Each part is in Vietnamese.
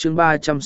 chương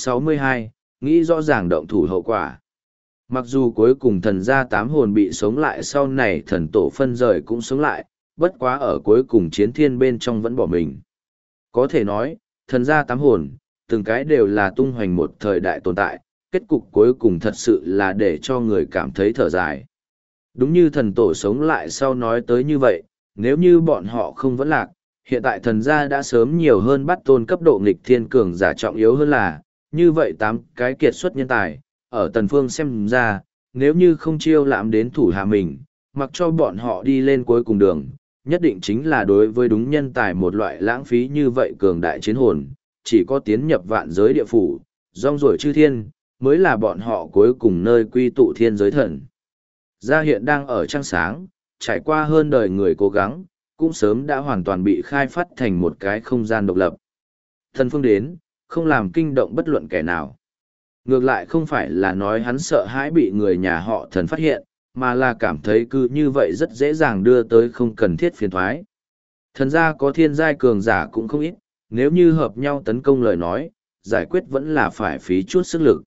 362, nghĩ rõ ràng động thủ hậu quả. Mặc dù cuối cùng thần gia tám hồn bị sống lại, sau này thần tổ phân rời cũng sống lại, bất quá ở cuối cùng chiến thiên bên trong vẫn bỏ mình. Có thể nói, thần gia tám hồn, từng cái đều là tung hoành một thời đại tồn tại, kết cục cuối cùng thật sự là để cho người cảm thấy thở dài. Đúng như thần tổ sống lại sau nói tới như vậy, nếu như bọn họ không vẫn lạc, hiện tại thần gia đã sớm nhiều hơn bắt tôn cấp độ nghịch thiên cường giả trọng yếu hơn là, như vậy tám cái kiệt xuất nhân tài, ở tần phương xem ra, nếu như không chiêu lãm đến thủ hạ mình, mặc cho bọn họ đi lên cuối cùng đường, nhất định chính là đối với đúng nhân tài một loại lãng phí như vậy cường đại chiến hồn, chỉ có tiến nhập vạn giới địa phủ, rong ruổi chư thiên, mới là bọn họ cuối cùng nơi quy tụ thiên giới thần. Gia hiện đang ở trăng sáng, trải qua hơn đời người cố gắng, cũng sớm đã hoàn toàn bị khai phát thành một cái không gian độc lập. Thần phương đến, không làm kinh động bất luận kẻ nào. Ngược lại không phải là nói hắn sợ hãi bị người nhà họ thần phát hiện, mà là cảm thấy cứ như vậy rất dễ dàng đưa tới không cần thiết phiền thoái. Thần gia có thiên giai cường giả cũng không ít, nếu như hợp nhau tấn công lời nói, giải quyết vẫn là phải phí chút sức lực.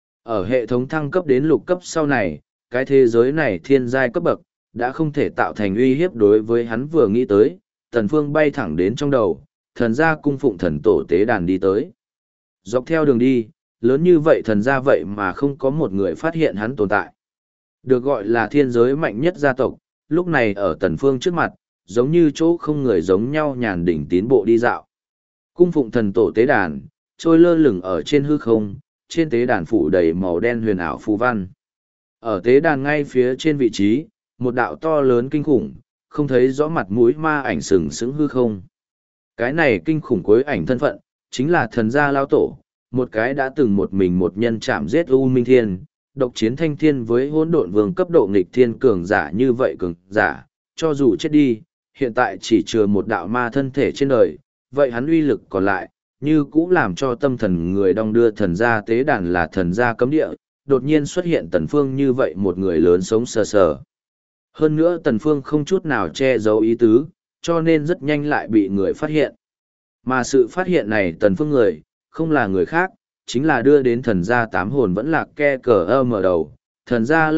Ở hệ thống thăng cấp đến lục cấp sau này, cái thế giới này thiên giai cấp bậc, đã không thể tạo thành uy hiếp đối với hắn vừa nghĩ tới, Tần Phương bay thẳng đến trong đầu, thần gia cung phụng thần tổ tế đàn đi tới. Dọc theo đường đi, lớn như vậy thần gia vậy mà không có một người phát hiện hắn tồn tại. Được gọi là thiên giới mạnh nhất gia tộc, lúc này ở Tần Phương trước mặt, giống như chỗ không người giống nhau nhàn đỉnh tiến bộ đi dạo. Cung phụng thần tổ tế đàn, trôi lơ lửng ở trên hư không, trên tế đàn phủ đầy màu đen huyền ảo phù văn. Ở tế đàn ngay phía trên vị trí, một đạo to lớn kinh khủng, không thấy rõ mặt mũi ma ảnh sừng sững hư không. Cái này kinh khủng cuối ảnh thân phận, chính là thần gia lao tổ, một cái đã từng một mình một nhân chạm giết U Minh Thiên, độc chiến thanh thiên với hỗn độn vương cấp độ nghịch thiên cường giả như vậy cường giả, cho dù chết đi, hiện tại chỉ chừa một đạo ma thân thể trên đời, vậy hắn uy lực còn lại, như cũ làm cho tâm thần người đong đưa thần gia tế đàn là thần gia cấm địa, đột nhiên xuất hiện Tần Phương như vậy một người lớn sống sờ sờ. Hơn nữa Tần Phương không chút nào che giấu ý tứ, cho nên rất nhanh lại bị người phát hiện. Mà sự phát hiện này Tần Phương người, không là người khác, chính là đưa đến thần gia tám hồn vẫn lạc ke cờ âm ở đầu. Thần gia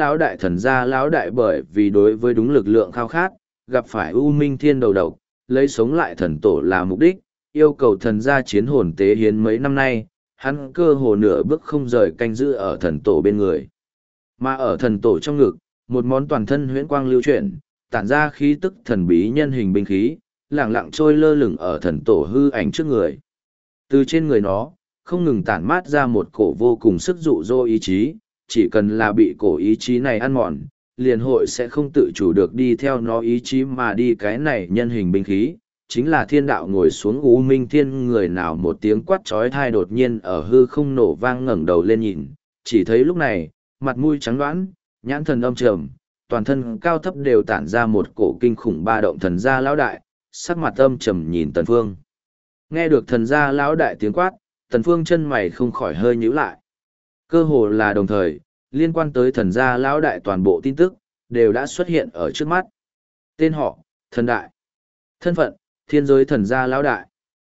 lão đại bởi vì đối với đúng lực lượng khao khát, gặp phải U Minh Thiên đầu độc, lấy sống lại thần tổ là mục đích, yêu cầu thần gia chiến hồn tế hiến mấy năm nay, hắn cơ hồ nửa bước không rời canh giữ ở thần tổ bên người. Mà ở thần tổ trong ngực, một món toàn thân huyễn quang lưu chuyển, tản ra khí tức thần bí nhân hình binh khí, lẳng lặng trôi lơ lửng ở thần tổ hư ảnh trước người. Từ trên người nó, không ngừng tản mát ra một cổ vô cùng sức dụ dỗ ý chí, chỉ cần là bị cổ ý chí này ăn mòn, liền hội sẽ không tự chủ được đi theo nó ý chí mà đi. Cái này nhân hình binh khí, chính là thiên đạo ngồi xuống U Minh Thiên. Người nào một tiếng quát chói tai đột nhiên ở hư không nổ vang, ngẩng đầu lên nhìn, chỉ thấy lúc này, mặt mũi trắng đoán, nhãn thần âm trầm, toàn thân cao thấp đều tản ra một cổ kinh khủng ba động. Thần gia lão đại, sắc mặt âm trầm nhìn Tần Phương. Nghe được thần gia lão đại tiếng quát, Tần Phương chân mày không khỏi hơi nhíu lại. Cơ hồ là đồng thời, liên quan tới thần gia lão đại toàn bộ tin tức, đều đã xuất hiện ở trước mắt. Tên họ, thần đại. Thân phận, thiên giới thần gia lão đại.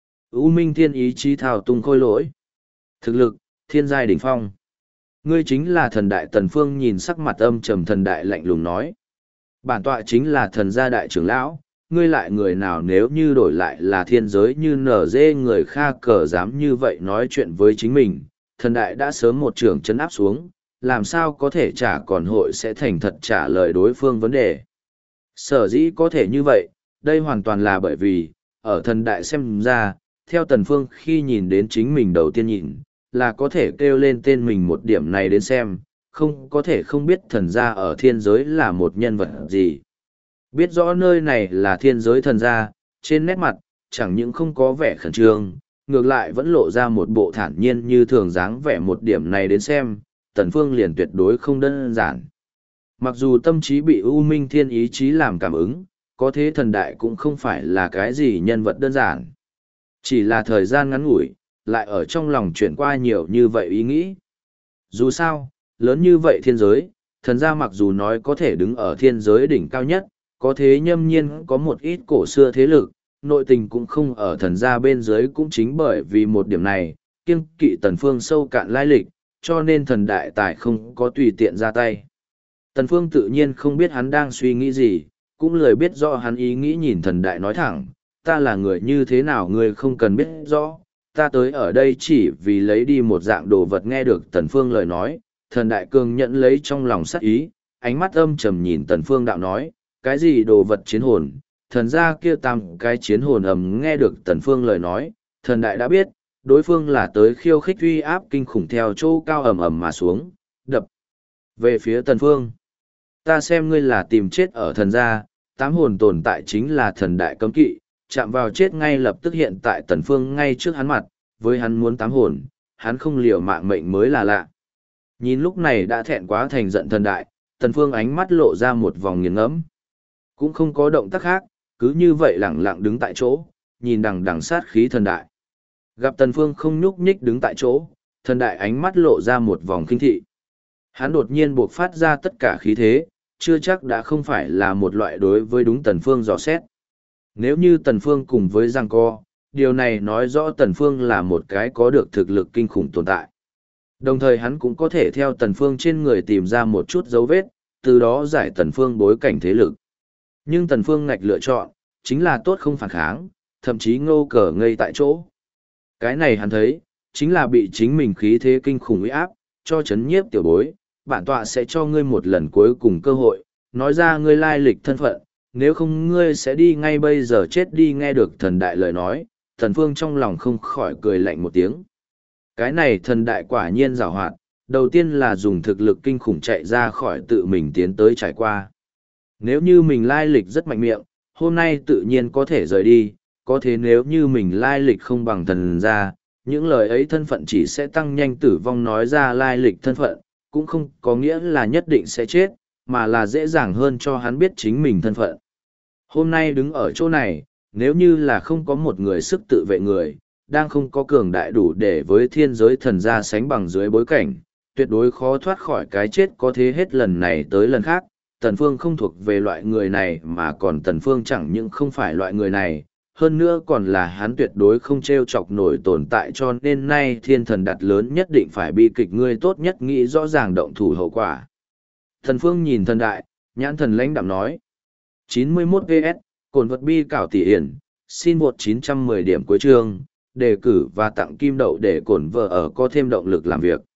U Minh Thiên ý chí thao tung khôi lỗi. Thực lực, thiên giai đỉnh phong. Ngươi chính là thần đại. Tần Phương nhìn sắc mặt âm trầm thần đại lạnh lùng nói. Bản tọa chính là thần gia đại trưởng lão, ngươi lại người nào nếu như đổi lại là thiên giới như nở dê người kha cờ dám như vậy nói chuyện với chính mình, thần đại đã sớm một trường chấn áp xuống, làm sao có thể trả còn hội sẽ thành thật trả lời đối phương vấn đề. Sở dĩ có thể như vậy, đây hoàn toàn là bởi vì, ở thần đại xem ra, theo Tần Phương khi nhìn đến chính mình đầu tiên nhìn, là có thể kêu lên tên mình một điểm này đến xem, không có thể không biết thần gia ở thiên giới là một nhân vật gì. Biết rõ nơi này là thiên giới thần gia, trên nét mặt, chẳng những không có vẻ khẩn trương, ngược lại vẫn lộ ra một bộ thản nhiên như thường dáng vẻ. Một điểm này đến xem, Tần Phương liền tuyệt đối không đơn giản. Mặc dù tâm trí bị U Minh Thiên ý chí làm cảm ứng, có thế thần đại cũng không phải là cái gì nhân vật đơn giản. Chỉ là thời gian ngắn ngủi, lại ở trong lòng chuyển qua nhiều như vậy ý nghĩ. Dù sao, lớn như vậy thiên giới, thần gia mặc dù nói có thể đứng ở thiên giới đỉnh cao nhất, có thế nhâm nhiên có một ít cổ xưa thế lực, nội tình cũng không ở thần gia bên dưới. Cũng chính bởi vì một điểm này, kiêng kỵ Tần Phương sâu cạn lai lịch, cho nên thần đại tài không có tùy tiện ra tay. Tần Phương tự nhiên không biết hắn đang suy nghĩ gì, cũng lười biết rõ hắn ý nghĩ, nhìn thần đại nói thẳng, ta là người như thế nào ngươi không cần biết rõ, ta tới ở đây chỉ vì lấy đi một dạng đồ vật. Nghe được Tần Phương lời nói, thần đại cường nhận lấy trong lòng sát ý, ánh mắt âm trầm nhìn Tần Phương đạo nói, cái gì đồ vật chiến hồn, thần gia kia tam cái chiến hồn ầm. Nghe được Tần Phương lời nói, thần đại đã biết, đối phương là tới khiêu khích uy áp kinh khủng theo chỗ cao ầm ầm mà xuống, đập về phía Tần Phương. Ta xem ngươi là tìm chết ở thần gia, tám hồn tồn tại chính là thần đại cấm kỵ, chạm vào chết ngay lập tức. Hiện tại Tần Phương ngay trước hắn mặt, với hắn muốn tám hồn, hắn không liều mạng mệnh mới là lạ. Nhìn lúc này đã thẹn quá thành giận thần đại, Tần Phương ánh mắt lộ ra một vòng nghiền ngẫm, cũng không có động tác khác, cứ như vậy lẳng lặng đứng tại chỗ, nhìn đằng đằng sát khí thần đại. Gặp Tần Phương không nhúc nhích đứng tại chỗ, thần đại ánh mắt lộ ra một vòng kinh thị. Hắn đột nhiên buộc phát ra tất cả khí thế, chưa chắc đã không phải là một loại đối với đúng Tần Phương dò xét. Nếu như Tần Phương cùng với giằng co, điều này nói rõ Tần Phương là một cái có được thực lực kinh khủng tồn tại. Đồng thời hắn cũng có thể theo Tần Phương trên người tìm ra một chút dấu vết, từ đó giải Tần Phương bối cảnh thế lực. Nhưng Tần Phương ngạch lựa chọn, chính là tốt không phản kháng, thậm chí ngô cờ ngây tại chỗ. Cái này hắn thấy, chính là bị chính mình khí thế kinh khủng uy áp, cho chấn nhiếp tiểu bối, bản tọa sẽ cho ngươi một lần cuối cùng cơ hội, nói ra ngươi lai lịch thân phận, nếu không ngươi sẽ đi ngay bây giờ chết đi. Nghe được thần đại lời nói, Tần Phương trong lòng không khỏi cười lạnh một tiếng. Cái này thần đại quả nhiên giàu hoạt, đầu tiên là dùng thực lực kinh khủng chạy ra khỏi tự mình tiến tới trải qua. Nếu như mình lai lịch rất mạnh miệng, hôm nay tự nhiên có thể rời đi, có thế nếu như mình lai lịch không bằng thần ra, những lời ấy thân phận chỉ sẽ tăng nhanh tử vong. Nói ra lai lịch thân phận, cũng không có nghĩa là nhất định sẽ chết, mà là dễ dàng hơn cho hắn biết chính mình thân phận. Hôm nay đứng ở chỗ này, nếu như là không có một người sức tự vệ người, đang không có cường đại đủ để với thiên giới thần gia sánh bằng dưới bối cảnh, tuyệt đối khó thoát khỏi cái chết. Có thế hết lần này tới lần khác, Tần Phương không thuộc về loại người này, mà còn Tần Phương chẳng những không phải loại người này, hơn nữa còn là hắn tuyệt đối không treo chọc nổi tồn tại. Cho nên nay thiên thần đặt lớn nhất định phải bi kịch, ngươi tốt nhất nghĩ rõ ràng động thủ hậu quả. Tần Phương nhìn thần đại, nhãn thần lãnh đạm nói. 91 PS, cồn vật bi cảo tỷ hiển, xin một 910 điểm cuối chương, đề cử và tặng kim đậu để cổn vợ ở có thêm động lực làm việc.